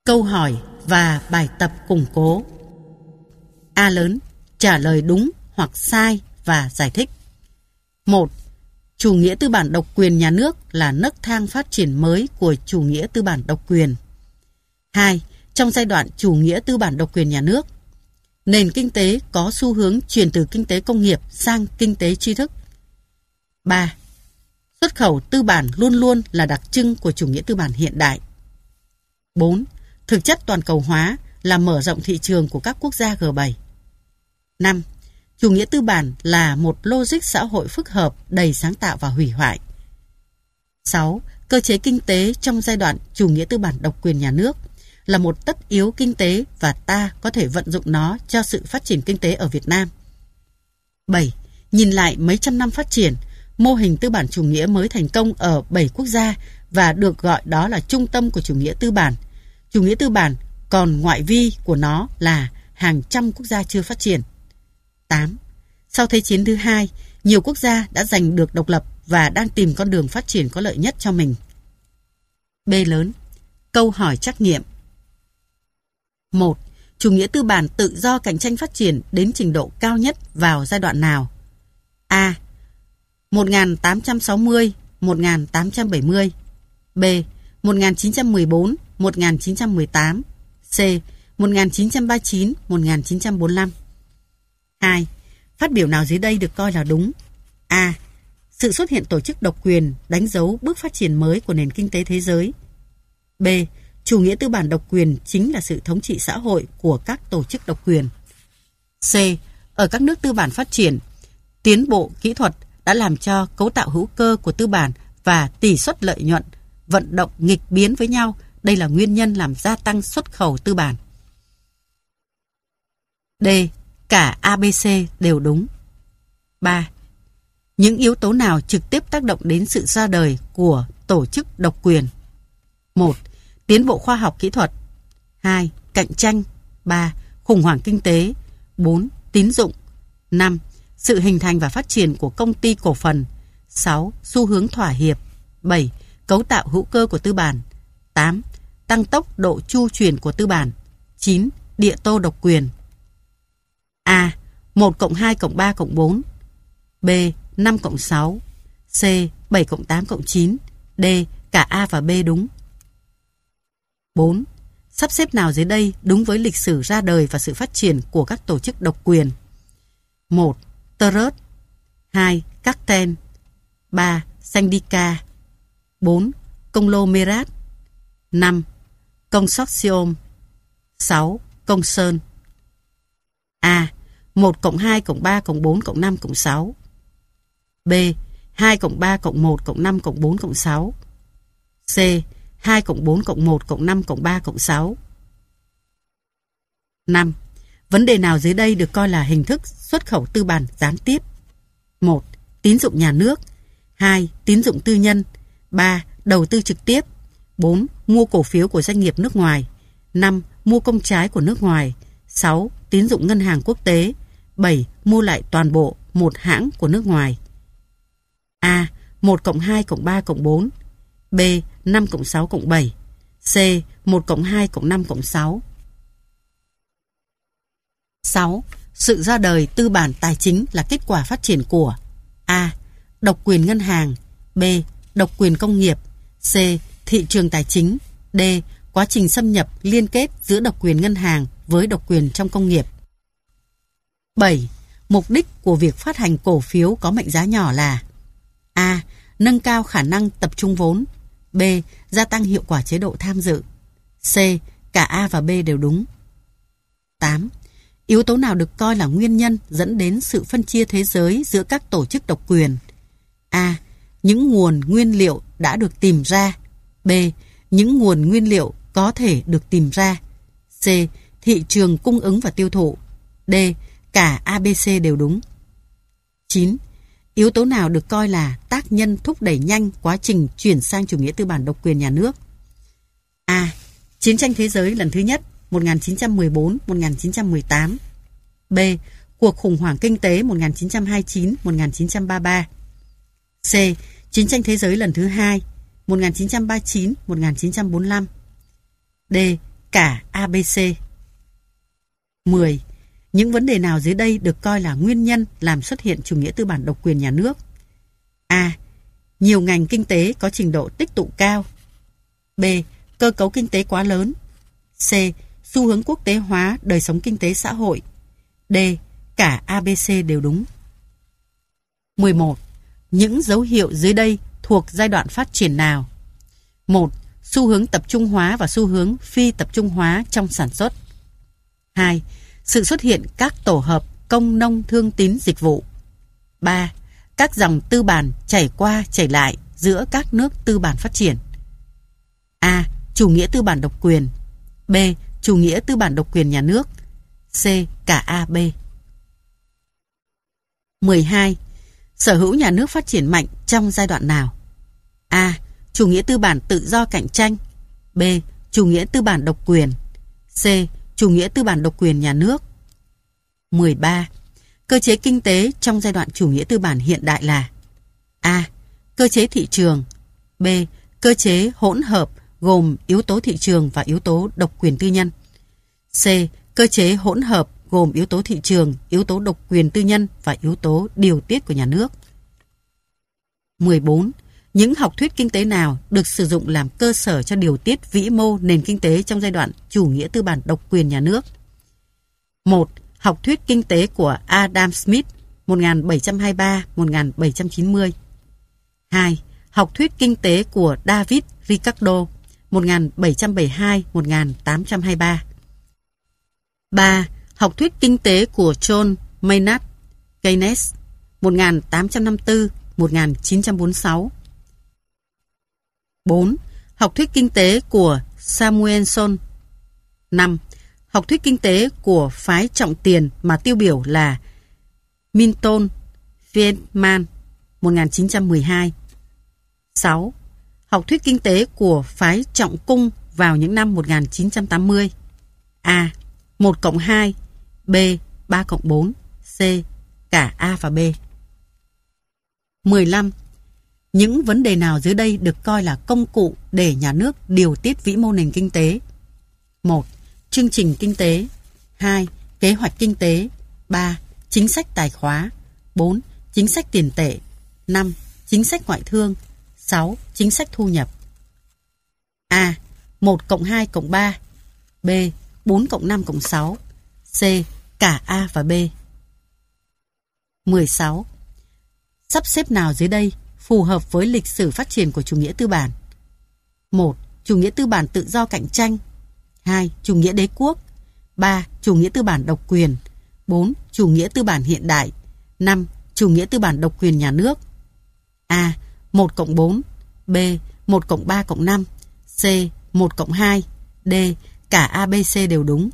Câu hỏi và bài tập củng cố. A lớn, trả lời đúng hoặc sai và giải thích. 1. Chủ nghĩa tư bản độc quyền nhà nước là nấc thang phát triển mới của chủ nghĩa tư bản độc quyền. 2. Trong giai đoạn chủ nghĩa tư bản độc quyền nhà nước, nền kinh tế có xu hướng chuyển từ kinh tế công nghiệp sang kinh tế tri thức. 3. Xuất khẩu tư bản luôn luôn là đặc trưng của chủ nghĩa tư bản hiện đại. 4. Thực chất toàn cầu hóa là mở rộng thị trường của các quốc gia G7. 5. Chủ nghĩa tư bản là một logic xã hội phức hợp đầy sáng tạo và hủy hoại. 6. Cơ chế kinh tế trong giai đoạn chủ nghĩa tư bản độc quyền nhà nước là một tất yếu kinh tế và ta có thể vận dụng nó cho sự phát triển kinh tế ở Việt Nam. 7. Nhìn lại mấy trăm năm phát triển, mô hình tư bản chủ nghĩa mới thành công ở 7 quốc gia và được gọi đó là trung tâm của chủ nghĩa tư bản. Chủ nghĩa tư bản còn ngoại vi của nó là hàng trăm quốc gia chưa phát triển. 8. Sau Thế chiến thứ hai, nhiều quốc gia đã giành được độc lập và đang tìm con đường phát triển có lợi nhất cho mình. B lớn, câu hỏi trắc nghiệm. 1. Chủ nghĩa tư bản tự do cạnh tranh phát triển đến trình độ cao nhất vào giai đoạn nào? A. 1860-1870. B. 1914-1918. C. 1939-1945. 2. Phát biểu nào dưới đây được coi là đúng? A. Sự xuất hiện tổ chức độc quyền đánh dấu bước phát triển mới của nền kinh tế thế giới. B. Chủ nghĩa tư bản độc quyền chính là sự thống trị xã hội của các tổ chức độc quyền. C. Ở các nước tư bản phát triển, tiến bộ kỹ thuật đã làm cho cấu tạo hữu cơ của tư bản và tỷ suất lợi nhuận vận động nghịch biến với nhau. Đây là nguyên nhân làm gia tăng xuất khẩu tư bản. D. Cả ABC đều đúng. 3. Những yếu tố nào trực tiếp tác động đến sự ra đời của tổ chức độc quyền? 1. Tiến bộ khoa học kỹ thuật. 2. Cạnh tranh. 3. Khủng hoảng kinh tế. 4. Tín dụng. 5. Sự hình thành và phát triển của công ty cổ phần. 6. Xu hướng thỏa hiệp. 7. Cấu tạo hữu cơ của tư bản. 8. Tăng tốc độ chu chuyển của tư bản. 9. Địa tô độc quyền. A. 1 cộng 2 cộng 3 cộng 4. B. 5 cộng 6. C. 7 cộng 8 cộng 9. D. Cả A và B đúng. 4. Sắp xếp nào dưới đây đúng với lịch sử ra đời và sự phát triển của các tổ chức độc quyền? 1. Trust. 2. Cartel. 3. Syndicat. 4. Conglomerate. 5. Consortium. 6. Concern. A. 1 cộng 2 cộng 3 cộng 4 cộng 5 cộng 6. B. 2 cộng 3 cộng 1 cộng 5 cộng 4 cộng 6. C. 2 cộng 4 cộng 1 cộng 5 cộng 3 cộng 6. 5. Vấn đề nào dưới đây được coi là hình thức xuất khẩu tư bản gián tiếp? 1. Tín dụng nhà nước. 2. Tín dụng tư nhân. 3. Đầu tư trực tiếp. 4. Mua cổ phiếu của doanh nghiệp nước ngoài. 5. Mua công trái của nước ngoài. 6. Tín dụng ngân hàng quốc tế. 7. Mua lại toàn bộ một hãng của nước ngoài. A. 1 cộng 2 cộng 3 cộng 4. B. 5 cộng 6 cộng 7. C. 1 cộng 2 cộng 5 cộng 6. 6. Sự ra đời tư bản tài chính là kết quả phát triển của A. Độc quyền ngân hàng. B. Độc quyền công nghiệp. C. Thị trường tài chính. D. Quá trình xâm nhập liên kết giữa độc quyền ngân hàng với độc quyền trong công nghiệp. 7. Mục đích của việc phát hành cổ phiếu có mệnh giá nhỏ là A. Nâng cao khả năng tập trung vốn. B. Gia tăng hiệu quả chế độ tham dự. C. Cả A và B đều đúng. 8. Yếu tố nào được coi là nguyên nhân dẫn đến sự phân chia thế giới giữa các tổ chức độc quyền? A. Những nguồn nguyên liệu đã được tìm ra. B. Những nguồn nguyên liệu có thể được tìm ra. C. Thị trường cung ứng và tiêu thụ. D. Cả ABC đều đúng. 9. Yếu tố nào được coi là tác nhân thúc đẩy nhanh quá trình chuyển sang chủ nghĩa tư bản độc quyền nhà nước? A. Chiến tranh thế giới lần thứ nhất 1914-1918. B. Cuộc khủng hoảng kinh tế 1929-1933. C. Chiến tranh thế giới lần thứ hai 1939-1945. D. cả ABC. 10. Những vấn đề nào dưới đây được coi là nguyên nhân làm xuất hiện chủ nghĩa tư bản độc quyền nhà nước? A. Nhiều ngành kinh tế có trình độ tích tụ cao. B. Cơ cấu kinh tế quá lớn. C. Xu hướng quốc tế hóa đời sống kinh tế xã hội. D. Cả ABC đều đúng. 11. Những dấu hiệu dưới đây thuộc giai đoạn phát triển nào? 1. Xu hướng tập trung hóa và xu hướng phi tập trung hóa trong sản xuất. 2. Sự xuất hiện các tổ hợp công nông thương tín dịch vụ. 3. Các dòng tư bản chảy qua chảy lại giữa các nước tư bản phát triển. A. Chủ nghĩa tư bản độc quyền. B. Chủ nghĩa tư bản độc quyền nhà nước. C. Cả A, B. 12. Sở hữu nhà nước phát triển mạnh trong giai đoạn nào? A. Chủ nghĩa tư bản tự do cạnh tranh. B. Chủ nghĩa tư bản độc quyền. C. Chủ nghĩa tư bản độc quyền nhà nước. 13. Cơ chế kinh tế trong giai đoạn chủ nghĩa tư bản hiện đại là: A. Cơ chế thị trường. B. Cơ chế hỗn hợp gồm yếu tố thị trường và yếu tố độc quyền tư nhân. C. Cơ chế hỗn hợp gồm yếu tố thị trường, yếu tố độc quyền tư nhân và yếu tố điều tiết của nhà nước. 14. Những học thuyết kinh tế nào được sử dụng làm cơ sở cho điều tiết vĩ mô nền kinh tế trong giai đoạn chủ nghĩa tư bản độc quyền nhà nước? 1. Học thuyết kinh tế của Adam Smith 1723-1790. 2. Học thuyết kinh tế của David Ricardo 1772-1823. 3. Học thuyết kinh tế của John Maynard Keynes 1854-1946. 4. Học thuyết kinh tế của Samuelson. 5. Học thuyết kinh tế của phái trọng tiền mà tiêu biểu là Milton Friedman 1912. 6. Học thuyết kinh tế của phái trọng cung vào những năm 1980. A. 1+2, B. 3+4, C. Cả A và B. 15. Những vấn đề nào dưới đây được coi là công cụ để nhà nước điều tiết vĩ mô nền kinh tế? 1. Chương trình kinh tế. 2. Kế hoạch kinh tế. 3. Chính sách tài khóa. 4. Chính sách tiền tệ. 5. Chính sách ngoại thương. 6. Chính sách thu nhập. A. 1+2+3, B. 4+5+6, C. Cả A và B. 16. Sắp xếp nào dưới đây phù hợp với lịch sử phát triển của chủ nghĩa tư bản? 1. Chủ nghĩa tư bản tự do cạnh tranh. 2. Chủ nghĩa đế quốc. 3. Chủ nghĩa tư bản độc quyền. 4. Chủ nghĩa tư bản hiện đại. 5. Chủ nghĩa tư bản độc quyền nhà nước. A. 1+4, B. 1+3+5, C. 1+2, D. Cả ABC đều đúng.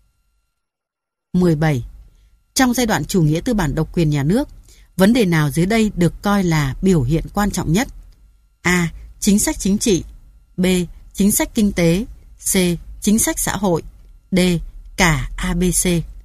17. Trong giai đoạn chủ nghĩa tư bản độc quyền nhà nước, vấn đề nào dưới đây được coi là biểu hiện quan trọng nhất? A. Chính sách chính trị. B. Chính sách kinh tế. C. Chính sách xã hội. D. Cả ABC.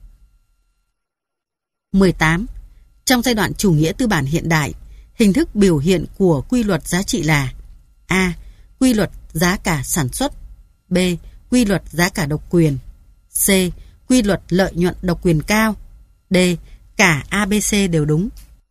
18. Trong giai đoạn chủ nghĩa tư bản hiện đại, hình thức biểu hiện của quy luật giá trị là: A. Quy luật giá cả sản xuất. B. Quy luật giá cả độc quyền. C. Quy luật lợi nhuận độc quyền cao. D. Cả ABC đều đúng.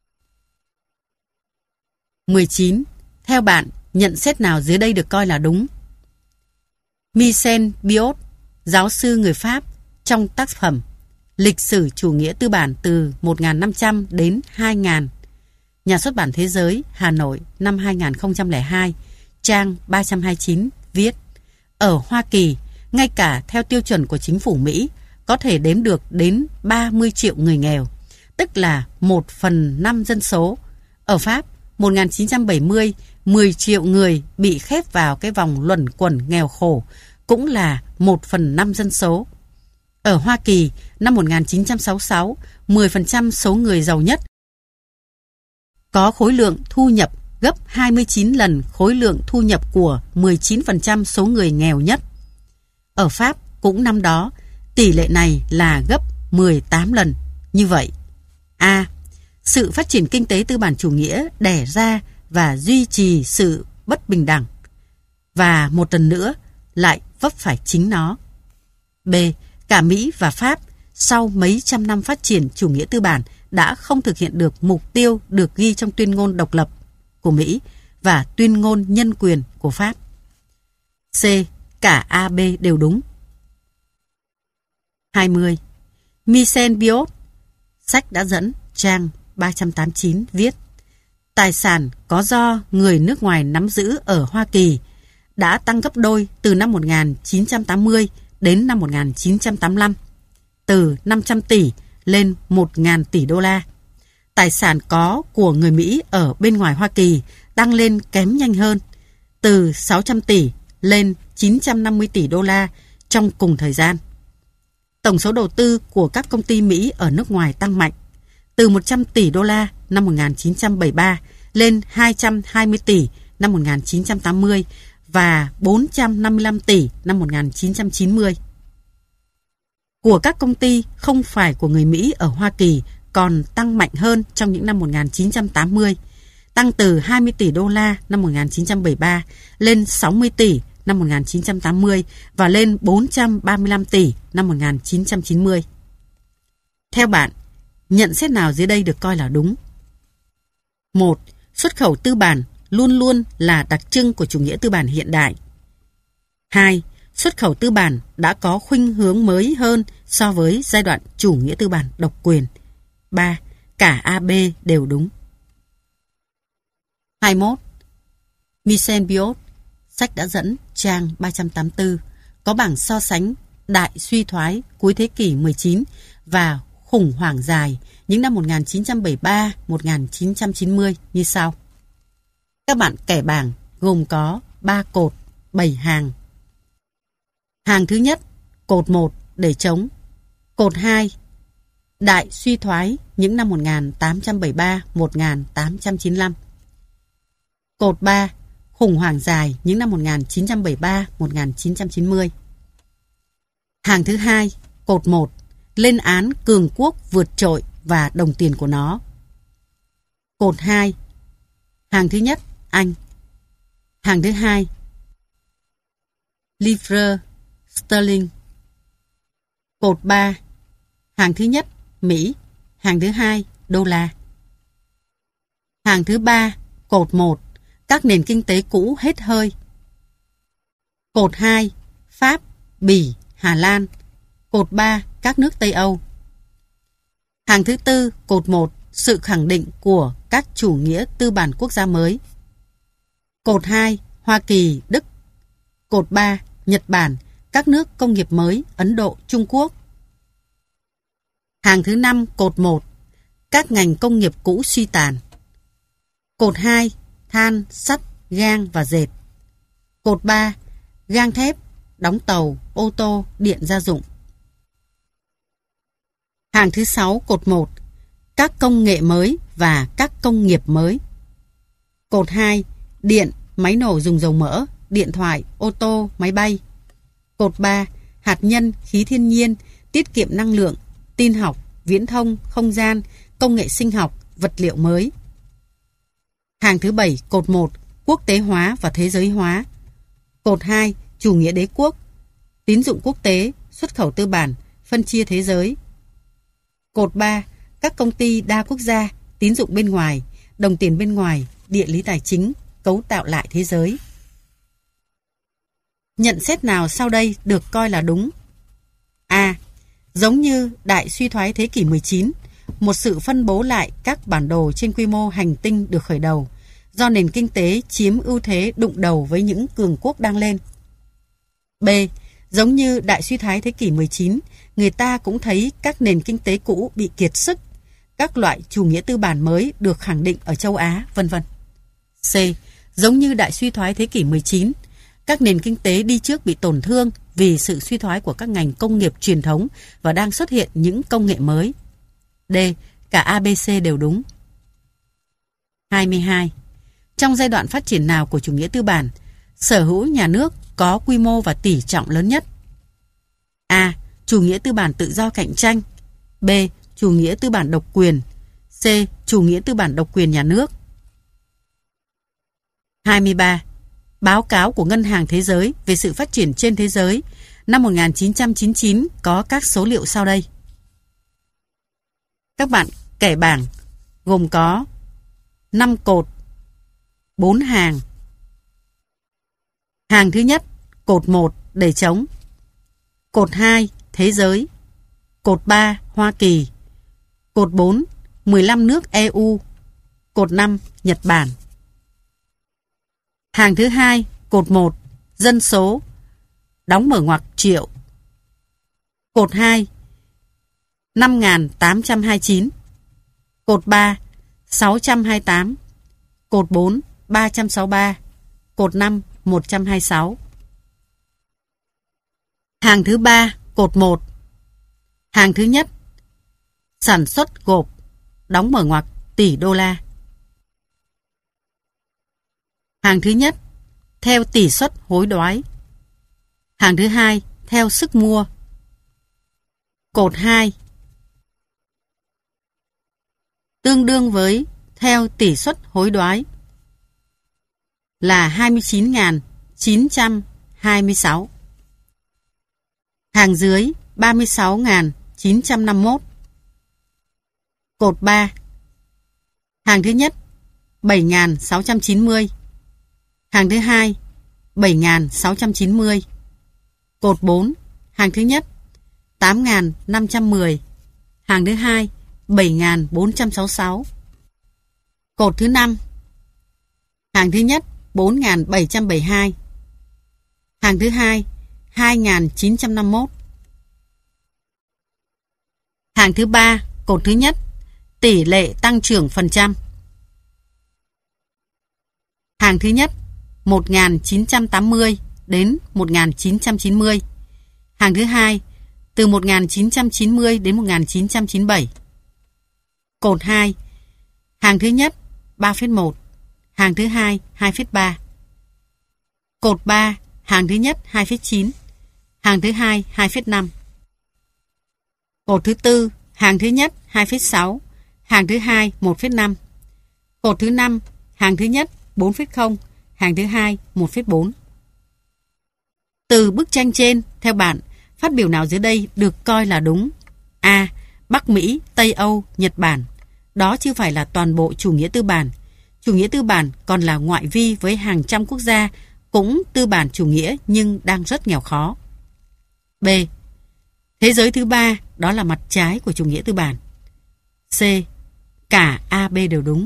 19. Theo bạn, nhận xét nào dưới đây được coi là đúng? Michel Biot, giáo sư người Pháp, trong tác phẩm Lịch sử chủ nghĩa tư bản từ 1500 đến 2000, Nhà xuất bản Thế giới, Hà Nội, năm 2002, trang 329, viết: ở Hoa Kỳ, ngay cả theo tiêu chuẩn của chính phủ Mỹ, có thể đếm được đến 30 triệu người nghèo, tức là 1/5 dân số. Ở Pháp, 1970, 10 triệu người bị khép vào cái vòng luẩn quẩn nghèo khổ, cũng là 1/5 dân số. Ở Hoa Kỳ, năm 1966, 10% số người giàu nhất có khối lượng thu nhập gấp 29 lần khối lượng thu nhập của 19% số người nghèo nhất. Ở Pháp, cũng năm đó, tỷ lệ này là gấp 18 lần. Như vậy, A. Sự phát triển kinh tế tư bản chủ nghĩa đẻ ra và duy trì sự bất bình đẳng, và một lần nữa lại vấp phải chính nó. B. Cả Mỹ và Pháp sau mấy trăm năm phát triển chủ nghĩa tư bản đã không thực hiện được mục tiêu được ghi trong tuyên ngôn độc lập của Mỹ và tuyên ngôn nhân quyền của Pháp. C. Cả A, B đều đúng. 20. Michel Biot, sách đã dẫn, trang 389 viết: tài sản có do người nước ngoài nắm giữ ở Hoa Kỳ đã tăng gấp đôi từ năm 1980 đến năm 1985, từ 500 tỷ lên 1.000 tỷ đô la. Tài sản có của người Mỹ ở bên ngoài Hoa Kỳ tăng lên kém nhanh hơn, từ 600 tỷ lên 950 tỷ đô la trong cùng thời gian. Tổng số đầu tư của các công ty Mỹ ở nước ngoài tăng mạnh, từ 100 tỷ đô la năm 1973 lên 220 tỷ năm 1980 và 455 tỷ năm 1990. Của các công ty không phải của người Mỹ ở Hoa Kỳ còn tăng mạnh hơn trong những năm 1980, tăng từ 20 tỷ đô la năm 1973 lên 60 tỷ năm 1980 và lên 435 tỷ năm 1990. Theo bạn, nhận xét nào dưới đây được coi là đúng? 1. Xuất khẩu tư bản luôn luôn là đặc trưng của chủ nghĩa tư bản hiện đại. 2. Xuất khẩu tư bản đã có khuynh hướng mới hơn so với giai đoạn chủ nghĩa tư bản độc quyền. 3. Cả A, B đều đúng. 21. Michel Biot, sách đã dẫn, trang 384, có bảng so sánh đại suy thoái cuối thế kỷ 19 và khủng hoảng dài những năm 1973-1990 như sau. Các bạn kẻ bảng gồm có 3 cột, 7 hàng. Hàng thứ nhất, cột 1 để chống. Cột 2, đại suy thoái những năm 1873-1895. Cột 3, khủng hoảng dài những năm 1973-1990. Hàng thứ hai, cột 1, lên án cường quốc vượt trội và đồng tiền của nó. Cột 2, hàng thứ nhất, Anh. Hàng thứ hai, livre sterling. Cột 3, hàng thứ nhất, Mỹ. Hàng thứ hai, đô la. Hàng thứ ba, cột 1, các nền kinh tế cũ hết hơi. Cột 2, Pháp, Bỉ, Hà Lan. Cột 3, các nước Tây Âu. Hàng thứ tư, cột 1, sự khẳng định của các chủ nghĩa tư bản quốc gia mới. Cột 2, Hoa Kỳ, Đức. Cột 3, Nhật Bản, các nước công nghiệp mới, Ấn Độ, Trung Quốc. Hàng thứ 5, cột 1, các ngành công nghiệp cũ suy tàn. Cột 2, than, sắt, gang và dệt. Cột 3, gang thép, đóng tàu, ô tô, điện gia dụng. Hàng thứ 6, cột 1, các công nghệ mới và các công nghiệp mới. Cột 2, điện, máy nổ dùng dầu mỡ, điện thoại, ô tô, máy bay. Cột 3, hạt nhân, khí thiên nhiên, tiết kiệm năng lượng, tin học, viễn thông, không gian, công nghệ sinh học, vật liệu mới. Hàng thứ 7, cột 1, quốc tế hóa và thế giới hóa. Cột 2, chủ nghĩa đế quốc, tín dụng quốc tế, xuất khẩu tư bản, phân chia thế giới. Cột 3, các công ty đa quốc gia, tín dụng bên ngoài, đồng tiền bên ngoài, địa lý tài chính, cấu tạo lại thế giới. Nhận xét nào sau đây được coi là đúng? A. Giống như đại suy thoái thế kỷ 19, một sự phân bố lại các bản đồ trên quy mô hành tinh được khởi đầu, do nền kinh tế chiếm ưu thế đụng đầu với những cường quốc đang lên. B. Giống như đại suy thoái thế kỷ 19, người ta cũng thấy các nền kinh tế cũ bị kiệt sức, các loại chủ nghĩa tư bản mới được khẳng định ở châu Á, vân vân. C. Giống như đại suy thoái thế kỷ 19, các nền kinh tế đi trước bị tổn thương vì sự suy thoái của các ngành công nghiệp truyền thống và đang xuất hiện những công nghệ mới. D. Cả A, B, C đều đúng. 22. Trong giai đoạn phát triển nào của chủ nghĩa tư bản, sở hữu nhà nước có quy mô và tỷ trọng lớn nhất? A. Chủ nghĩa tư bản tự do cạnh tranh. B. Chủ nghĩa tư bản độc quyền. C. Chủ nghĩa tư bản độc quyền nhà nước. 23. Báo cáo của Ngân hàng Thế giới về sự phát triển trên thế giới năm 1999 có các số liệu sau đây. Các bạn kẻ bảng gồm có 5 cột, 4 hàng. Hàng thứ nhất, cột 1 để trống. Cột 2, thế giới. Cột 3, Hoa Kỳ. Cột 4, 15 nước EU. Cột 5, Nhật Bản. Hàng thứ hai, cột 1, dân số, đóng mở ngoặc triệu. Cột 2, 5.829. Cột 3, 628. Cột 4, 363. Cột 5, 126. Hàng thứ ba, cột 1. Hàng thứ nhất, sản xuất gộp, đóng mở ngoặc tỷ đô la. Hàng thứ nhất, theo tỷ suất hối đoái. Hàng thứ hai, theo sức mua. Cột 2, tương đương với theo tỷ suất hối đoái là 29.926. Hàng dưới 36.951. Cột 3. Hàng thứ nhất 7.690. Hàng thứ hai 7.690. Cột 4. Hàng thứ nhất 8.510. Hàng thứ hai 7.466. Cột thứ 5. Hàng thứ nhất 4.772. Hàng thứ hai 2.951. Hàng thứ ba, cột thứ nhất, tỷ lệ tăng trưởng phần trăm. Hàng thứ nhất 1980 đến 1990. Hàng thứ hai từ 1990 đến 1997. Cột 2. Hàng thứ nhất 3,1. Hàng thứ hai 2,3. Cột 3. Hàng thứ nhất 2,9. Hàng thứ hai 2,5. Cột thứ tư. Hàng thứ nhất 2,6. Hàng thứ hai 1,5. Cột thứ 5. Hàng thứ nhất 4,0. Hàng thứ hai 1,4. Từ bức tranh trên, theo bạn, phát biểu nào dưới đây được coi là đúng? A. Bắc Mỹ, Tây Âu, Nhật Bản. Đó chưa phải là toàn bộ chủ nghĩa tư bản. Chủ nghĩa tư bản còn là ngoại vi với hàng trăm quốc gia cũng tư bản chủ nghĩa nhưng đang rất nghèo khó. B. Thế giới thứ ba, đó là mặt trái của chủ nghĩa tư bản. C. Cả A, B đều đúng.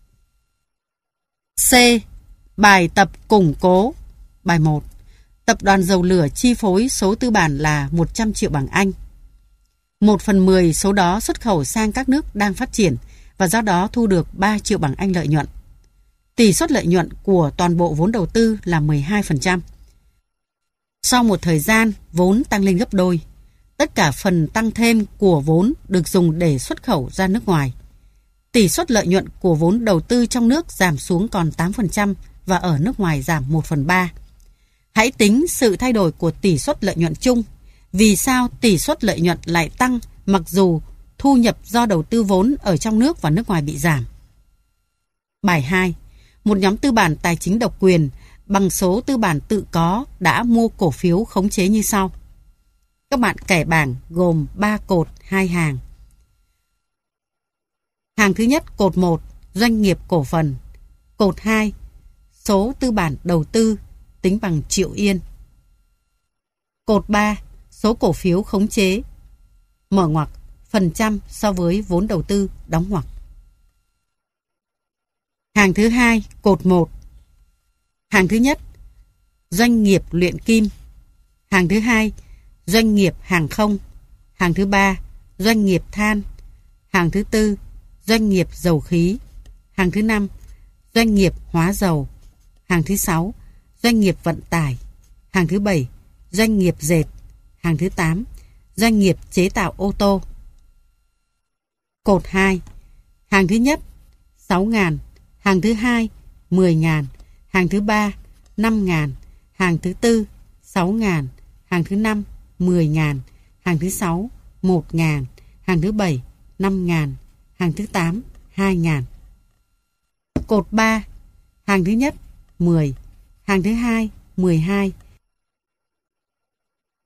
C. Bài tập củng cố. Bài 1. Tập đoàn dầu lửa chi phối số tư bản là 100 triệu bảng Anh. 1/10 số đó xuất khẩu sang các nước đang phát triển và do đó thu được 3 triệu bảng Anh lợi nhuận. Tỷ suất lợi nhuận của toàn bộ vốn đầu tư là 12%. Sau một thời gian, vốn tăng lên gấp đôi. Tất cả phần tăng thêm của vốn được dùng để xuất khẩu ra nước ngoài. Tỷ suất lợi nhuận của vốn đầu tư trong nước giảm xuống còn 8% và ở nước ngoài giảm 1/3. Hãy tính sự thay đổi của tỷ suất lợi nhuận chung. Vì sao tỷ suất lợi nhuận lại tăng mặc dù thu nhập do đầu tư vốn ở trong nước và nước ngoài bị giảm? Bài 2. Một nhóm tư bản tài chính độc quyền bằng số tư bản tự có đã mua cổ phiếu khống chế như sau. Các bạn kẻ bảng gồm 3 cột, 2 hàng. Hàng thứ nhất, cột 1, doanh nghiệp cổ phần. Cột 2, số tư bản đầu tư tính bằng triệu yên. Cột 3, số cổ phiếu khống chế, mở ngoặc, phần trăm so với vốn đầu tư, đóng ngoặc. Hàng thứ hai, cột 1. Hàng thứ nhất, doanh nghiệp luyện kim. Hàng thứ hai, doanh nghiệp hàng không. Hàng thứ ba, doanh nghiệp than. Hàng thứ tư, doanh nghiệp dầu khí. Hàng thứ năm, doanh nghiệp hóa dầu. Hàng thứ sáu, doanh nghiệp vận tải. Hàng thứ bảy, doanh nghiệp dệt. Hàng thứ 8, doanh nghiệp chế tạo ô tô. Cột 2. Hàng thứ nhất 6.000, hàng thứ hai 10.000, hàng thứ ba 5.000, hàng thứ tư 6.000, hàng thứ 5 10.000, hàng thứ 6 1.000, hàng thứ 7 5.000, hàng thứ 8 2.000. Cột 3. Hàng thứ nhất 10, hàng thứ hai 12,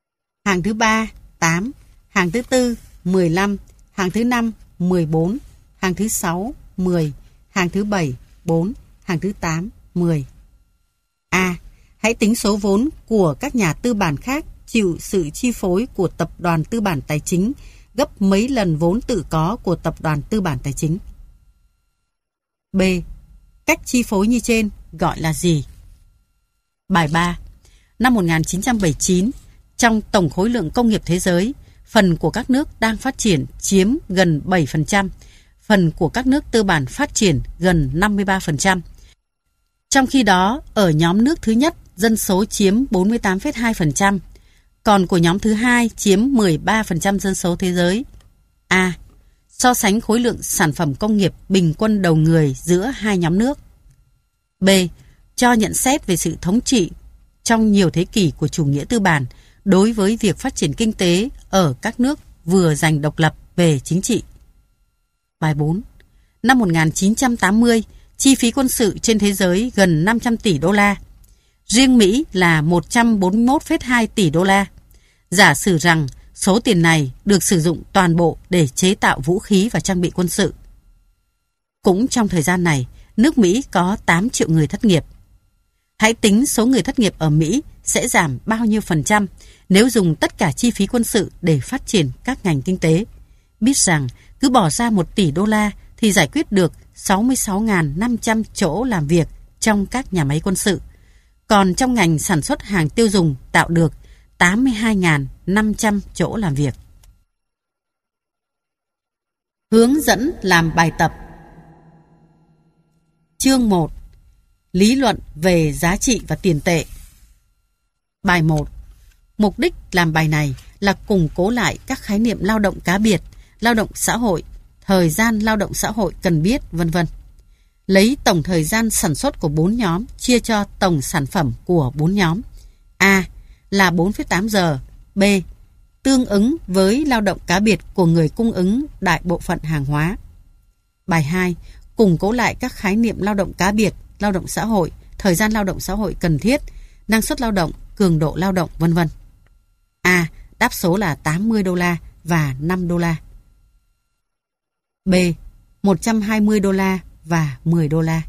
Hàng thứ 3, 8. Hàng thứ 4, 15. Hàng thứ 5, 14. Hàng thứ 6, 10. Hàng thứ 7, 4. Hàng thứ 8, 10. A. Hãy tính số vốn của các nhà tư bản khác chịu sự chi phối của tập đoàn tư bản tài chính gấp mấy lần vốn tự có của tập đoàn tư bản tài chính. B. Cách chi phối như trên gọi là gì? Bài 3. Năm 1979, trong tổng khối lượng công nghiệp thế giới, phần của các nước đang phát triển chiếm gần 7%, phần của các nước tư bản phát triển gần 53%. Trong khi đó, ở nhóm nước thứ nhất, dân số chiếm 48,2%, còn của nhóm thứ hai chiếm 13% dân số thế giới. A. So sánh khối lượng sản phẩm công nghiệp bình quân đầu người giữa hai nhóm nước. B. Cho nhận xét về sự thống trị trong nhiều thế kỷ của chủ nghĩa tư bản đối với việc phát triển kinh tế ở các nước vừa giành độc lập về chính trị. Bài 4. Năm 1980, chi phí quân sự trên thế giới gần 500 tỷ đô la. Riêng Mỹ là 141,2 tỷ đô la. Giả sử rằng số tiền này được sử dụng toàn bộ để chế tạo vũ khí và trang bị quân sự. Cũng trong thời gian này, nước Mỹ có 8 triệu người thất nghiệp. Hãy tính số người thất nghiệp ở Mỹ sẽ giảm bao nhiêu % nếu dùng tất cả chi phí quân sự để phát triển các ngành kinh tế. Biết rằng cứ bỏ ra 1 tỷ đô la thì giải quyết được 66.500 chỗ làm việc trong các nhà máy quân sự. Còn trong ngành sản xuất hàng tiêu dùng tạo được 82.500 chỗ làm việc. Hướng dẫn làm bài tập. Chương 1. Lý luận về giá trị và tiền tệ. Bài 1. Mục đích làm bài này là củng cố lại các khái niệm lao động cá biệt, lao động xã hội, thời gian lao động xã hội cần biết, v.v. Lấy tổng thời gian sản xuất của 4 nhóm chia cho tổng sản phẩm của 4 nhóm. A. Là 4,8 giờ. B. Tương ứng với lao động cá biệt của người cung ứng đại bộ phận hàng hóa. Bài 2. Củng cố lại các khái niệm lao động cá biệt, lao động xã hội, thời gian lao động xã hội cần thiết, năng suất lao động, cường độ lao động, v.v. A. Đáp số là 80 đô la và 5 đô la. B. 120 đô la và 10 đô la.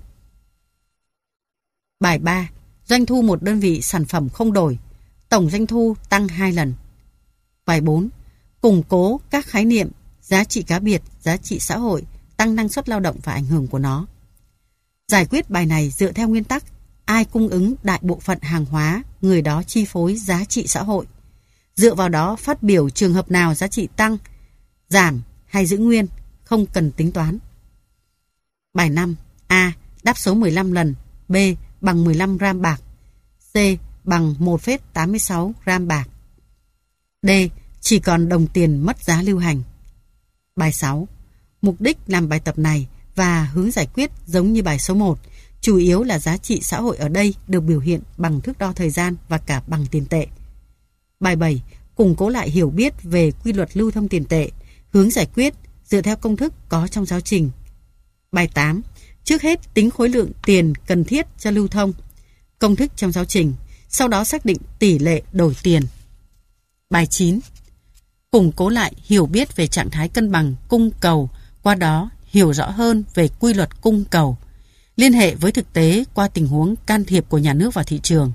Bài 3. Doanh thu một đơn vị sản phẩm không đổi, tổng doanh thu tăng 2 lần. Bài 4. Củng cố các khái niệm giá trị cá biệt, giá trị xã hội, tăng năng suất lao động và ảnh hưởng của nó. Giải quyết bài này dựa theo nguyên tắc ai cung ứng đại bộ phận hàng hóa, người đó chi phối giá trị xã hội. Dựa vào đó phát biểu trường hợp nào giá trị tăng, giảm hay giữ nguyên, không cần tính toán. Bài 5. A. Đáp số 15 lần. B. Bằng 15 gram bạc. C. Bằng 1,86 gram bạc. D. Chỉ còn đồng tiền mất giá lưu hành. Bài 6. Mục đích làm bài tập này và hướng giải quyết giống như bài số 1, chủ yếu là giá trị xã hội ở đây được biểu hiện bằng thước đo thời gian và cả bằng tiền tệ. Bài 7. Củng cố lại hiểu biết về quy luật lưu thông tiền tệ, hướng giải quyết dựa theo công thức có trong giáo trình. Bài 8. Trước hết tính khối lượng tiền cần thiết cho lưu thông, công thức trong giáo trình, sau đó xác định tỷ lệ đổi tiền. Bài 9. Củng cố lại hiểu biết về trạng thái cân bằng cung cầu, qua đó hiểu rõ hơn về quy luật cung cầu, liên hệ với thực tế qua tình huống can thiệp của nhà nước vào thị trường.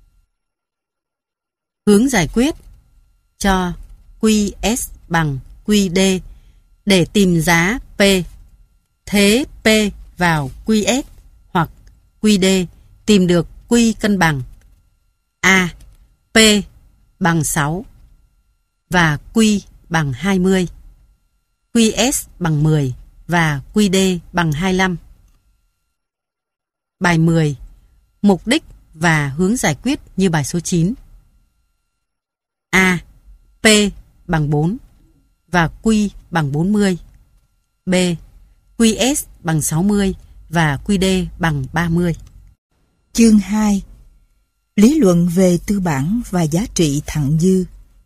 Hướng giải quyết cho QS bằng QD để tìm giá P. Thế P vào QS hoặc QD tìm được Q cân bằng. A. P bằng 6 và Q bằng 20. QS bằng 10 và QD bằng 25. Bài 10. Mục đích và hướng giải quyết như bài số 9. A. P bằng 4 và Q bằng 40. B. QS bằng 60 và QD bằng 30. Chương 2. Lý luận về tư bản và giá trị thặng dư.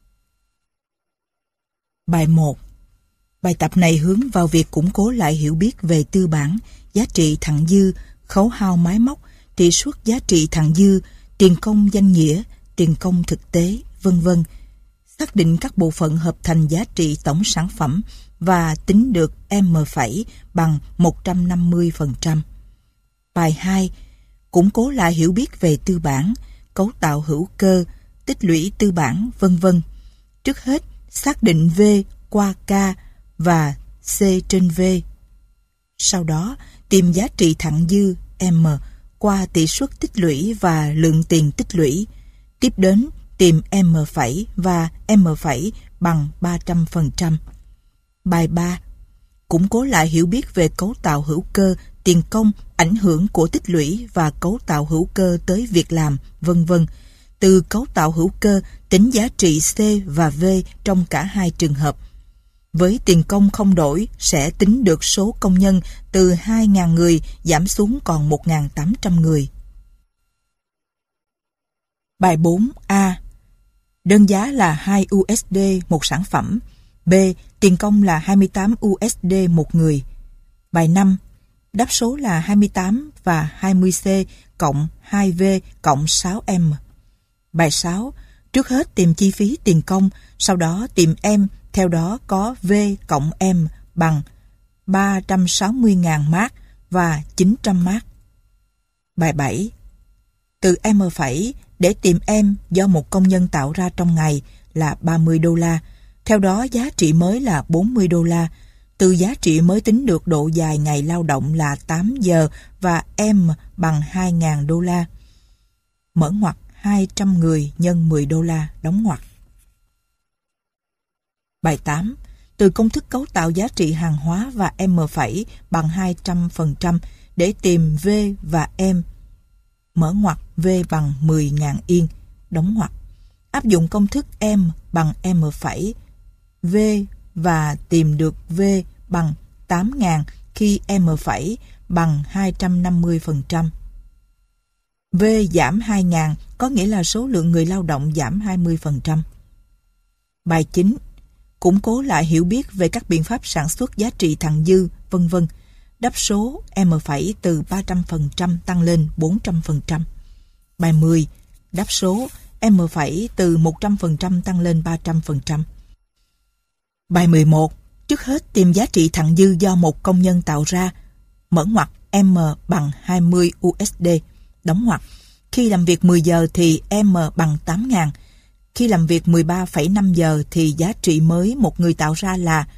Bài 1. Bài tập này hướng vào việc củng cố lại hiểu biết về tư bản, giá trị thặng dư, khấu hao máy móc, tỷ suất giá trị thặng dư, tiền công danh nghĩa, tiền công thực tế, v.v. xác định các bộ phận hợp thành giá trị tổng sản phẩm và tính được M phẩy bằng 150%. Bài 2. Củng cố lại hiểu biết về tư bản, cấu tạo hữu cơ, tích lũy tư bản, vân vân. Trước hết, xác định V qua K và C trên V. Sau đó, tìm giá trị thặng dư M qua tỷ suất tích lũy và lượng tiền tích lũy. Tiếp đến, tìm M phẩy và M phẩy bằng 300%. Bài 3. Củng cố lại hiểu biết về cấu tạo hữu cơ, tiền công, ảnh hưởng của tích lũy và cấu tạo hữu cơ tới việc làm, vân vân. Từ cấu tạo hữu cơ, tính giá trị C và V trong cả hai trường hợp. Với tiền công không đổi, sẽ tính được số công nhân từ 2.000 người giảm xuống còn 1.800 người. Bài 4A. Đơn giá là 2 USD một sản phẩm. B. Tiền công là 28 USD một người. Bài 5. Đáp số là 28 và 20C cộng 2V cộng 6M. Bài 6. Trước hết tìm chi phí tiền công, sau đó tìm M, theo đó có V cộng M bằng 360.000 mark và 900 mark. Bài 7. Từ M phẩy để tìm M do một công nhân tạo ra trong ngày là 30 đô la. Theo đó giá trị mới là 40 đô la. Từ giá trị mới tính được độ dài ngày lao động là 8 giờ và M bằng 2.000 đô la. Mở ngoặc 200 người nhân 10 đô la, đóng ngoặc. Bài 8. Từ công thức cấu tạo giá trị hàng hóa và M phẩy bằng 200% để tìm V và M. Mở ngoặc V bằng 10.000 yên, đóng ngoặc. Áp dụng công thức M bằng M phẩy V và tìm được V bằng 8.000 khi M phẩy bằng 250%. V giảm 2.000 có nghĩa là số lượng người lao động giảm 20%. Bài 9. Củng cố lại hiểu biết về các biện pháp sản xuất giá trị thặng dư, vân vân. Đáp số M phẩy từ 300% tăng lên 400%. Bài 10. Đáp số M phẩy từ 100% tăng lên 300%. Bài 11. Trước hết tìm giá trị thặng dư do một công nhân tạo ra. Mở ngoặc M bằng 20 USD, đóng ngoặc. Khi làm việc 10 giờ thì M bằng 8.000. Khi làm việc 13,5 giờ thì giá trị mới một người tạo ra là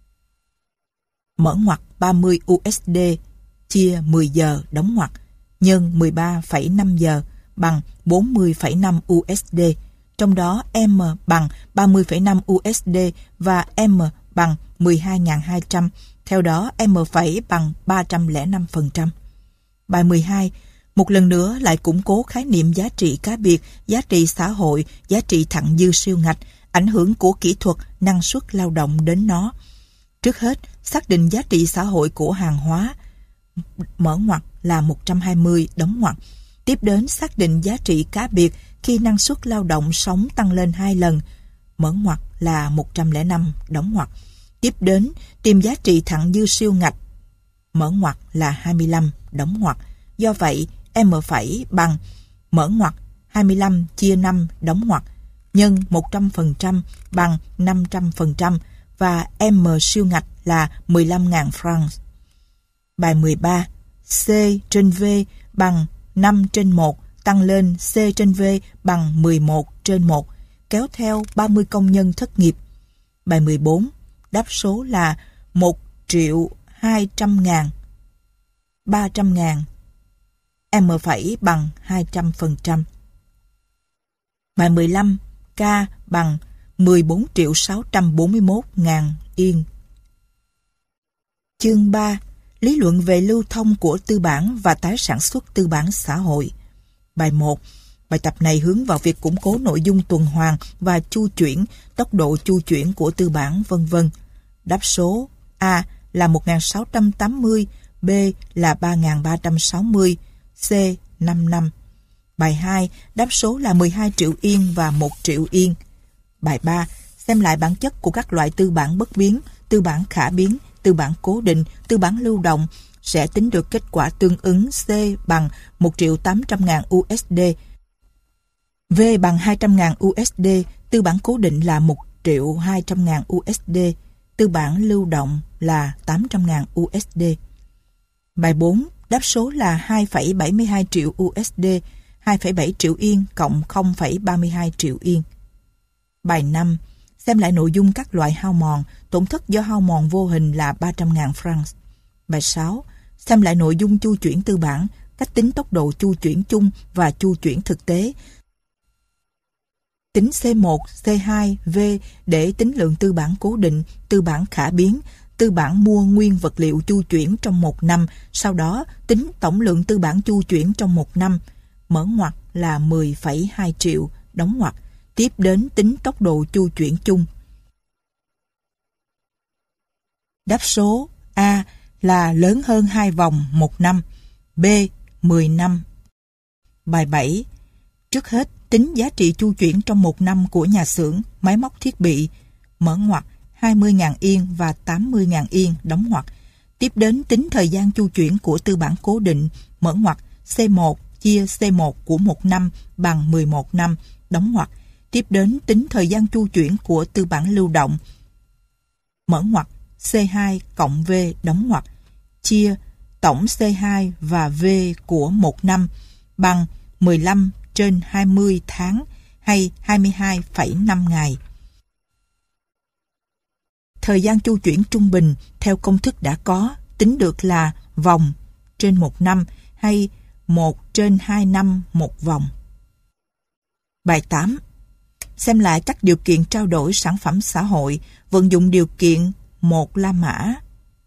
mở ngoặc 30 USD chia 10 giờ, đóng ngoặc, nhân 13,5 giờ bằng 40,5 USD. Trong đó M bằng 30,5 USD và M bằng 12.200. Theo đó M phẩy bằng 305%. Bài 12. Một lần nữa lại củng cố khái niệm giá trị cá biệt, giá trị xã hội, giá trị thặng dư siêu ngạch, ảnh hưởng của kỹ thuật, năng suất lao động đến nó. Trước hết, xác định giá trị xã hội của hàng hóa. Mở ngoặc là 120, đóng ngoặc. Tiếp đến xác định giá trị cá biệt khi năng suất lao động sống tăng lên 2 lần. Mở ngoặc là 105, đóng ngoặc. Tiếp đến tìm giá trị thặng dư siêu ngạch. Mở ngoặc là 25, đóng ngoặc. Do vậy, M phẩy bằng mở ngoặc 25 chia 5, đóng ngoặc, nhân 100% bằng 500% và M siêu ngạch là 15.000 francs. Bài 13. C trên V bằng 5 trên 1 tăng lên C trên V bằng 11 trên 1, kéo theo 30 công nhân thất nghiệp. Bài 14. Đáp số là 1.200.000, 300.000. M phẩy bằng 200%. Bài 15. K bằng 14.641.000 yên. Chương 3. Lý luận về lưu thông của tư bản và tái sản xuất tư bản xã hội. Bài 1. Bài tập này hướng vào việc củng cố nội dung tuần hoàn và chu chuyển, tốc độ chu chuyển của tư bản, vân vân. Đáp số A là 1.680, B là 3.360, C 5 năm. Bài 2. Đáp số là 12 triệu yên và 1 triệu yên. Bài 3. Xem lại bản chất của các loại tư bản bất biến, tư bản khả biến, tư bản cố định, tư bản lưu động, sẽ tính được kết quả tương ứng C bằng 1.800.000 USD, V bằng 200.000 USD Tư bản cố định là 1.200.000 USD, tư bản lưu động là 800.000 USD. Bài 4, đáp số là 2,72 triệu USD, 2,7 triệu yên cộng 0,32 triệu yên. Bài 5, xem lại nội dung các loại hao mòn, tổn thất do hao mòn vô hình là 300.000 francs. Bài 6, xem lại nội dung chu chuyển tư bản, cách tính tốc độ chu chuyển chung và chu chuyển thực tế. Tính C1, C2, V để tính lượng tư bản cố định, tư bản khả biến, tư bản mua nguyên vật liệu chu chuyển trong một năm, sau đó tính tổng lượng tư bản chu chuyển trong một năm, mở ngoặc là 10,2 triệu, đóng ngoặc, tiếp đến tính tốc độ chu chuyển chung. Đáp số A là lớn hơn 2 vòng 1 năm, B 10 năm. Bài 7. Trước hết, tính giá trị chu chuyển trong một năm của nhà xưởng, máy móc thiết bị, mở ngoặc 20.000 yên và 80.000 yên, đóng ngoặc. Tiếp đến tính thời gian chu chuyển của tư bản cố định, mở ngoặc C1 chia C1 của một năm bằng 11 năm, đóng ngoặc. Tiếp đến tính thời gian chu chuyển của tư bản lưu động, mở ngoặc C2 cộng V, đóng ngoặc, chia tổng C2 và V của một năm bằng 15/20 tháng hay 22,5 ngày. Thời gian chu chuyển trung bình theo công thức đã có tính được là vòng trên một năm hay 1/2 năm một vòng. Bài 8. Xem lại các điều kiện trao đổi sản phẩm xã hội, vận dụng điều kiện 1 La Mã,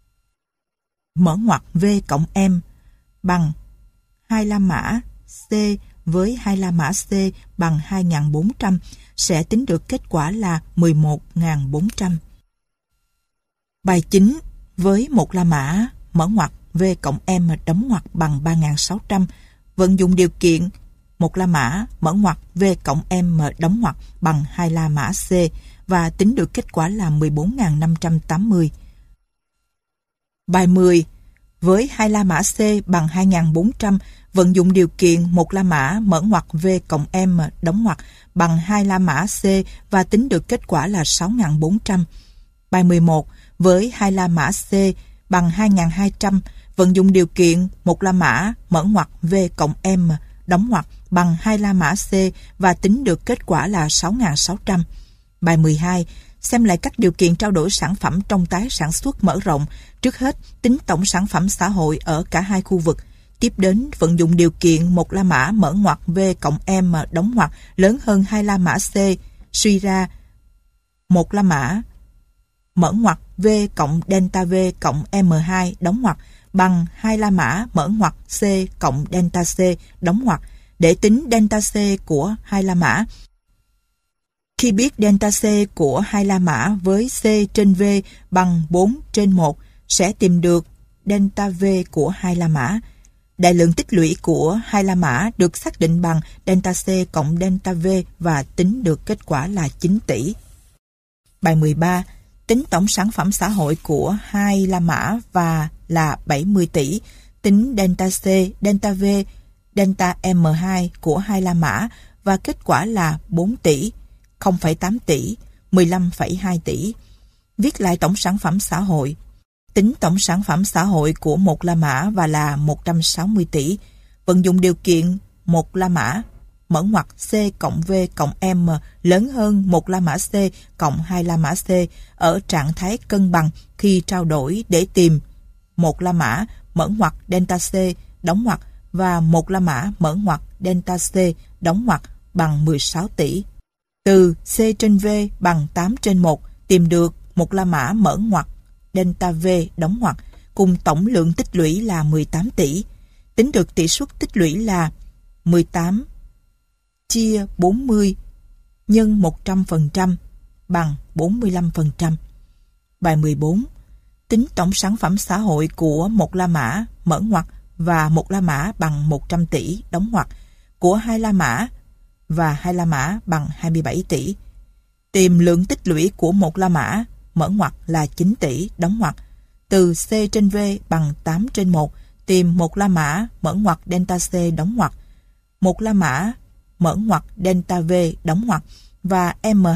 mở ngoặc V cộng M bằng 2 La Mã C với 2 La Mã C bằng 2.400 sẽ tính được kết quả là 11.400. Bài 9. Với 1 La Mã, mở ngoặc V cộng M đóng ngoặc bằng 3.600, vận dụng điều kiện 1 La Mã, mở ngoặc V cộng M đóng ngoặc bằng 2 La Mã C và tính được kết quả là 14.580. Bài 10. Với 2 La Mã C bằng 2.400, vận dụng điều kiện 1 La Mã, mở ngoặc V cộng M đóng ngoặc bằng 2 La Mã C và tính được kết quả là 6.400. Bài 11. Với 2 La Mã C bằng 2.200, vận dụng điều kiện 1 La Mã, mở ngoặc V cộng M đóng ngoặc bằng 2 La Mã C và tính được kết quả là 6.600. Bài 12. Xem lại các điều kiện trao đổi sản phẩm trong tái sản xuất mở rộng. Trước hết, tính tổng sản phẩm xã hội ở cả hai khu vực. Tiếp đến, vận dụng điều kiện 1 La Mã mở ngoặc V cộng M đóng ngoặc lớn hơn 2 La Mã C. Suy ra 1 La Mã mở ngoặc V cộng delta V cộng M2 đóng ngoặc bằng 2 La Mã mở ngoặc C cộng delta C đóng ngoặc để tính delta C của 2 La Mã. Khi biết delta C của 2 La Mã với C trên V bằng 4/1 sẽ tìm được delta V của 2 La Mã. Đại lượng tích lũy của 2 La Mã được xác định bằng delta C cộng delta V và tính được kết quả là 9 tỷ. Bài 13. Tính tổng sản phẩm xã hội của 2 La Mã và là 70 tỷ. Tính delta C, delta V, delta M2 của 2 La Mã và kết quả là 4 tỷ, 0,8 tỷ, 15,2 tỷ. Viết lại tổng sản phẩm xã hội. Tính tổng sản phẩm xã hội của 1 La Mã và là 160 tỷ. Vận dụng điều kiện 1 La Mã, mở ngoặc C cộng V cộng M lớn hơn 1 La Mã C cộng 2 La Mã C ở trạng thái cân bằng khi trao đổi để tìm 1 La Mã, mở ngoặc delta C đóng ngoặc và 1 La Mã mở ngoặc delta C đóng ngoặc bằng 16 tỷ. Từ C trên V bằng 8/1 tìm được 1 La Mã mở ngoặc delta V đóng ngoặc cùng tổng lượng tích lũy là 18 tỷ. Tính được tỷ suất tích lũy là 18 chia 40 nhân 100% bằng 45%. Bài 14. Tính tổng sản phẩm xã hội của 1 La Mã, mở ngoặc và 1 La Mã bằng 100 tỷ, đóng ngoặc, của 2 La Mã và 2 La Mã bằng 27 tỷ. Tìm lượng tích lũy của 1 La Mã, mở ngoặc là 9 tỷ, đóng ngoặc. Từ C trên V bằng 8/1 tìm 1 La Mã, mở ngoặc delta C đóng ngoặc, 1 La Mã mở ngoặc delta V đóng ngoặc và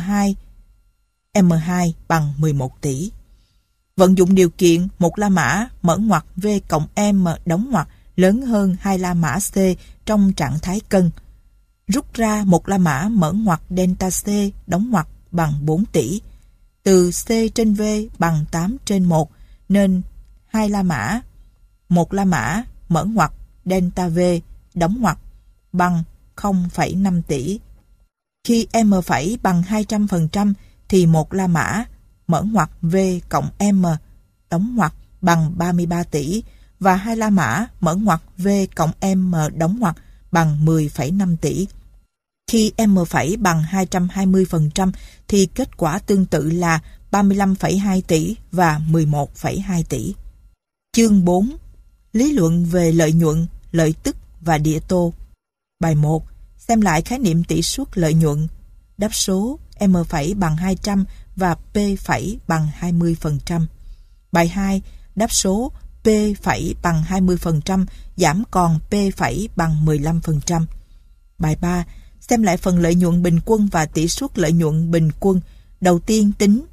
M2 bằng 11 tỷ. Vận dụng điều kiện một La Mã mở ngoặc V cộng M đóng ngoặc lớn hơn 2 La Mã C trong trạng thái cân. Rút ra một La Mã mở ngoặc delta C đóng ngoặc bằng 4 tỷ. Từ C trên V bằng 8 trên 1 nên 2 La Mã, một La Mã mở ngoặc delta V đóng ngoặc bằng 0,5 tỷ. Khi M phẩy bằng 200% thì một La Mã mở ngoặc V cộng M đóng ngoặc bằng 33 tỷ và 2 La Mã mở ngoặc V cộng M đóng ngoặc bằng 10,5 tỷ. Khi M phẩy bằng 220% thì kết quả tương tự là 35,2 tỷ và 11,2 tỷ. Chương 4. Lý luận về lợi nhuận, lợi tức và địa tô. Bài 1. Xem lại khái niệm tỷ suất lợi nhuận. Đáp số M phẩy bằng 200 và P phẩy bằng 20%. Bài 2. Đáp số P phẩy bằng 20% giảm còn P phẩy bằng 15%. Bài 3. Xem lại phần lợi nhuận bình quân và tỷ suất lợi nhuận bình quân. Đầu tiên tính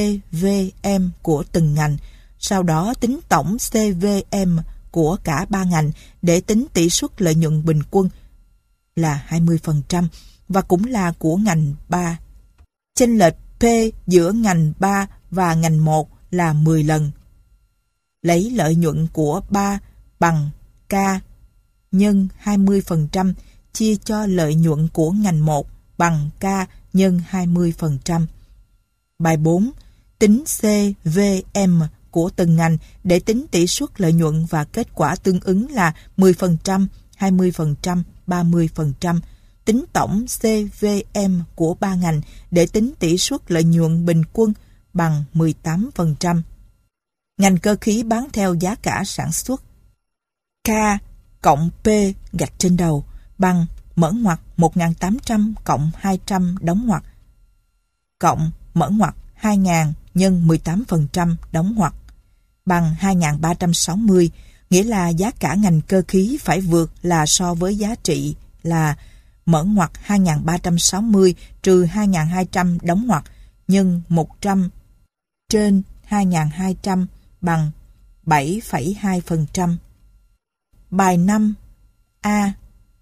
CVM của từng ngành, sau đó tính tổng CVM của cả 3 ngành để tính tỷ suất lợi nhuận bình quân là 20% và cũng là của ngành 3. Chênh lệch P giữa ngành 3 và ngành 1 là 10 lần. Lấy lợi nhuận của 3 bằng K nhân 20% chia cho lợi nhuận của ngành 1 bằng K nhân 20%. Bài 4. Tính CVM của từng ngành để tính tỷ suất lợi nhuận và kết quả tương ứng là 10%, 20%, 30%. Tính tổng CVM của 3 ngành để tính tỷ suất lợi nhuận bình quân bằng 18%. Ngành cơ khí bán theo giá cả sản xuất. K cộng P gạch trên đầu bằng mở ngoặc 1.800 cộng 200 đóng ngoặc cộng mở ngoặc 2.000 nhân 18% đóng ngoặc bằng 2.360, nghĩa là giá cả ngành cơ khí phải vượt là so với giá trị là mở ngoặc 2.360 trừ 2.200 đóng ngoặc nhân 100 trên 2.200 bằng 7,2%. Bài 5 A.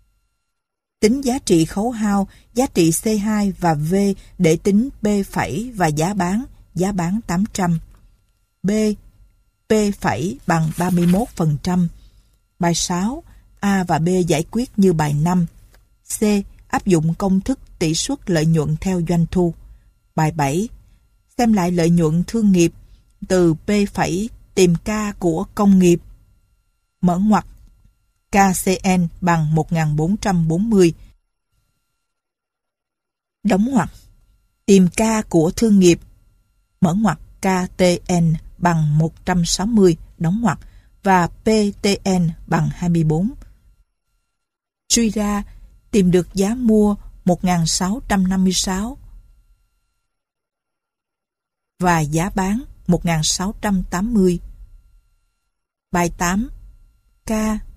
Tính giá trị khấu hao, giá trị C2 và V để tính P phẩy và giá bán 800. B. P phẩy bằng 31%. Bài 6. A và B giải quyết như bài 5. C. Áp dụng công thức tỷ suất lợi nhuận theo doanh thu. Bài 7. Xem lại lợi nhuận thương nghiệp từ P phẩy tìm K của công nghiệp. Mở ngoặc KCN bằng 1.440. Đóng ngoặc tìm K của thương nghiệp. Mở ngoặc KTN bằng 160 đóng ngoặc và PTN bằng 24. Suy ra tìm được giá mua 1.656 và giá bán 1.680. Bài 8. K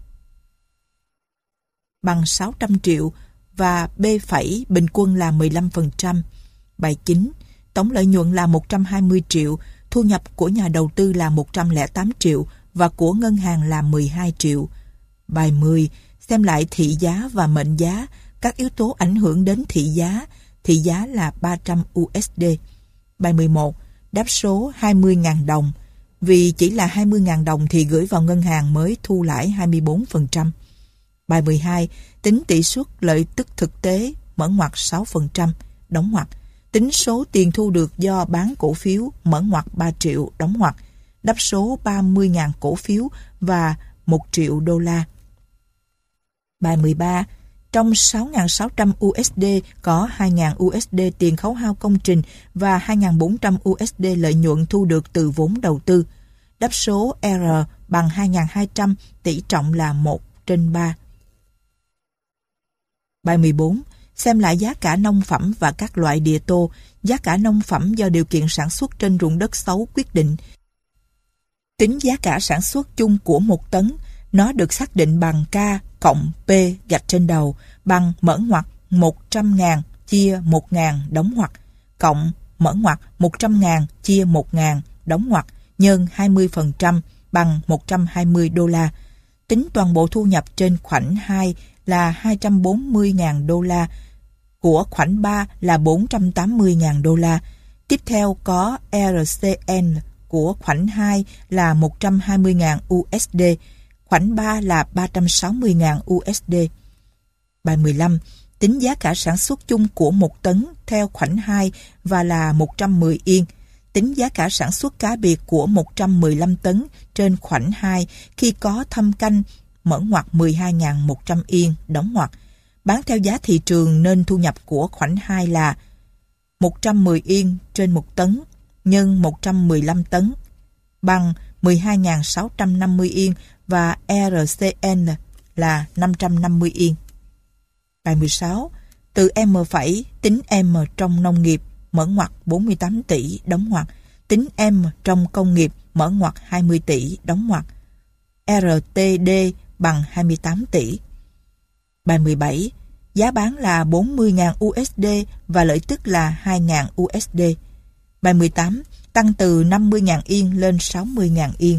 bằng 600 triệu và B phẩy bình quân là 15%. Bài 9. Tổng lợi nhuận là 120 triệu, thu nhập của nhà đầu tư là 108 triệu và của ngân hàng là 12 triệu. Bài 10. Xem lại thị giá và mệnh giá, các yếu tố ảnh hưởng đến thị giá là 300 USD. Bài 11. Đáp số 20.000 đồng. Vì chỉ là 20.000 đồng thì gửi vào ngân hàng mới thu lãi 24%. Bài 12. Tính tỷ suất lợi tức thực tế, mở ngoặc 6%, đóng ngoặc. Tính số tiền thu được do bán cổ phiếu, mở ngoặc 3 triệu, đóng ngoặc. Đáp số 30.000 cổ phiếu và 1 triệu đô la. Bài 13. Trong 6.600 USD có 2.000 USD tiền khấu hao công trình và 2.400 USD lợi nhuận thu được từ vốn đầu tư. Đáp số R bằng 2.200, tỷ trọng là 1/3. Bài 14. Xem lại giá cả nông phẩm và các loại địa tô. Giá cả nông phẩm do điều kiện sản xuất trên ruộng đất xấu quyết định. Tính giá cả sản xuất chung của 1 tấn. Nó được xác định bằng K cộng P gạch trên đầu bằng mở ngoặc 100.000 chia 1.000 đóng ngoặc cộng mở ngoặc 100.000 chia 1.000 đóng ngoặc nhân 20% bằng 120 đô la. Tính toàn bộ thu nhập trên khoản 2 là 240.000 đô la, của khoản 3 là 480.000 đô la. Tiếp theo có RCN của khoản 2 là 120.000 USD, khoản 3 là 360.000 USD. Bài 15. Tính giá cả sản xuất chung của 1 tấn theo khoản 2 và là 110 yên. Tính giá cả sản xuất cá biệt của 115 tấn trên khoản 2 khi có thâm canh, mở ngoặc 12.100 yên, đóng ngoặc. Bán theo giá thị trường nên thu nhập của khoản 2 là 110 yên trên 1 tấn nhân 115 tấn bằng 12.650 yên và RCN là 550 yên. Bài 16. Từ M phẩy tính M trong nông nghiệp, mở ngoặc 48 tỷ, đóng ngoặc. Tính M trong công nghiệp, mở ngoặc 20 tỷ, đóng ngoặc. RTD bằng 28 tỷ. Bài 17. Giá bán là 40.000 USD và lợi tức là 2.000 USD. Bài 18. Tăng từ 50.000 yên lên 60.000 yên.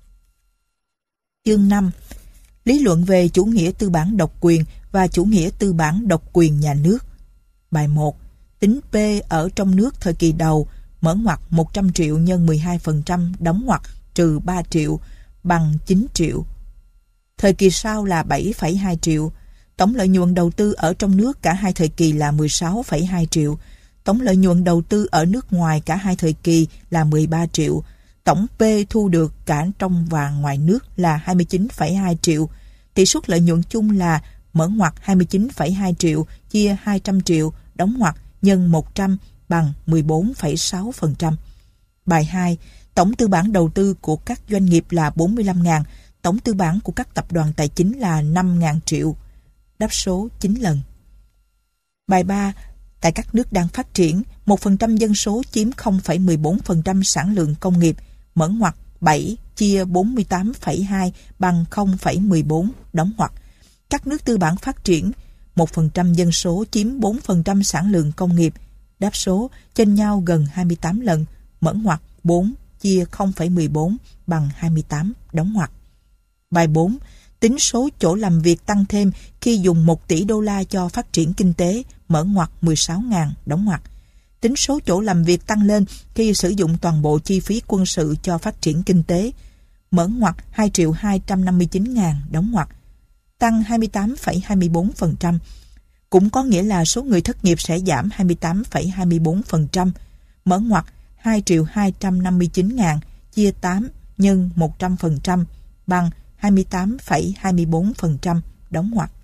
Chương 5. Lý luận về chủ nghĩa tư bản độc quyền và chủ nghĩa tư bản độc quyền nhà nước. Bài 1. Tính P ở trong nước thời kỳ đầu, mở ngoặc 100 triệu nhân 12%, đóng ngoặc trừ 3 triệu bằng 9 triệu. Thời kỳ sau là 7,2 triệu. Tổng lợi nhuận đầu tư ở trong nước cả hai thời kỳ là 16,2 triệu. Tổng lợi nhuận đầu tư ở nước ngoài cả hai thời kỳ là 13 triệu. Tổng P thu được cả trong và ngoài nước là 29,2 triệu. Tỷ suất lợi nhuận chung là mở ngoặc 29,2 triệu chia 200 triệu, đóng ngoặc nhân 100 bằng 14,6%. Bài 2. Tổng tư bản đầu tư của các doanh nghiệp là 45.000. Tổng tư bản của các tập đoàn tài chính là 5.000 triệu. Đáp số 9 lần. Bài 3. Tại các nước đang phát triển, 1% dân số chiếm 0,14% sản lượng công nghiệp, mở ngoặc 7 chia 48,2 bằng 0,14, đóng ngoặc. Các nước tư bản phát triển, 1% dân số chiếm 4% sản lượng công nghiệp. Đáp số chênh nhau gần 28 lần, mở ngoặc 4 chia 0,14 bằng 28, đóng ngoặc. Bài 4. Tính số chỗ làm việc tăng thêm khi dùng 1 tỷ đô la cho phát triển kinh tế, mở ngoặc 16.000, đóng ngoặc. Tính số chỗ làm việc tăng lên khi sử dụng toàn bộ chi phí quân sự cho phát triển kinh tế, mở ngoặc 2.259.000, đóng ngoặc. Tăng 28,24%. Cũng có nghĩa là số người thất nghiệp sẽ giảm 28,24%, mở ngoặc 2.259.000 chia 8 nhân 100% bằng 28,24%, đóng ngoặc.